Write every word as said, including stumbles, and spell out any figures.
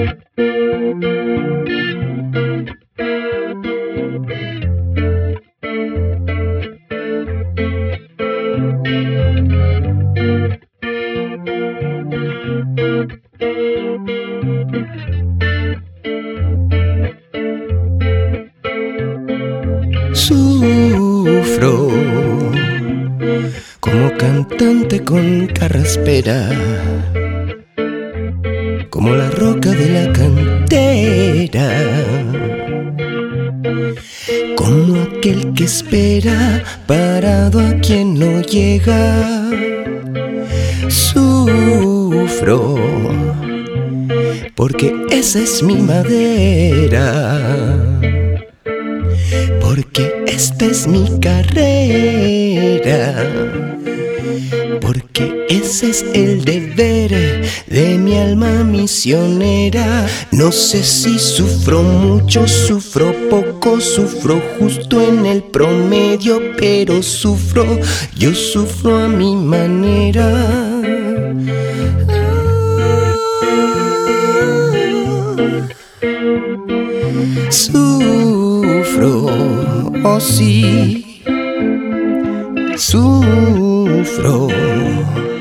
Sufro como cantante con carraspera, como la roca de la cantera, como aquel que espera parado a quien no llega. Sufro porque esa es mi madera, porque esta es mi carrera, porque ese es el deber de mi alma misionera. No sé si sufro mucho, sufro poco, sufro justo en el promedio, pero sufro, yo sufro a mi manera. Sufro, oh sí, sufro.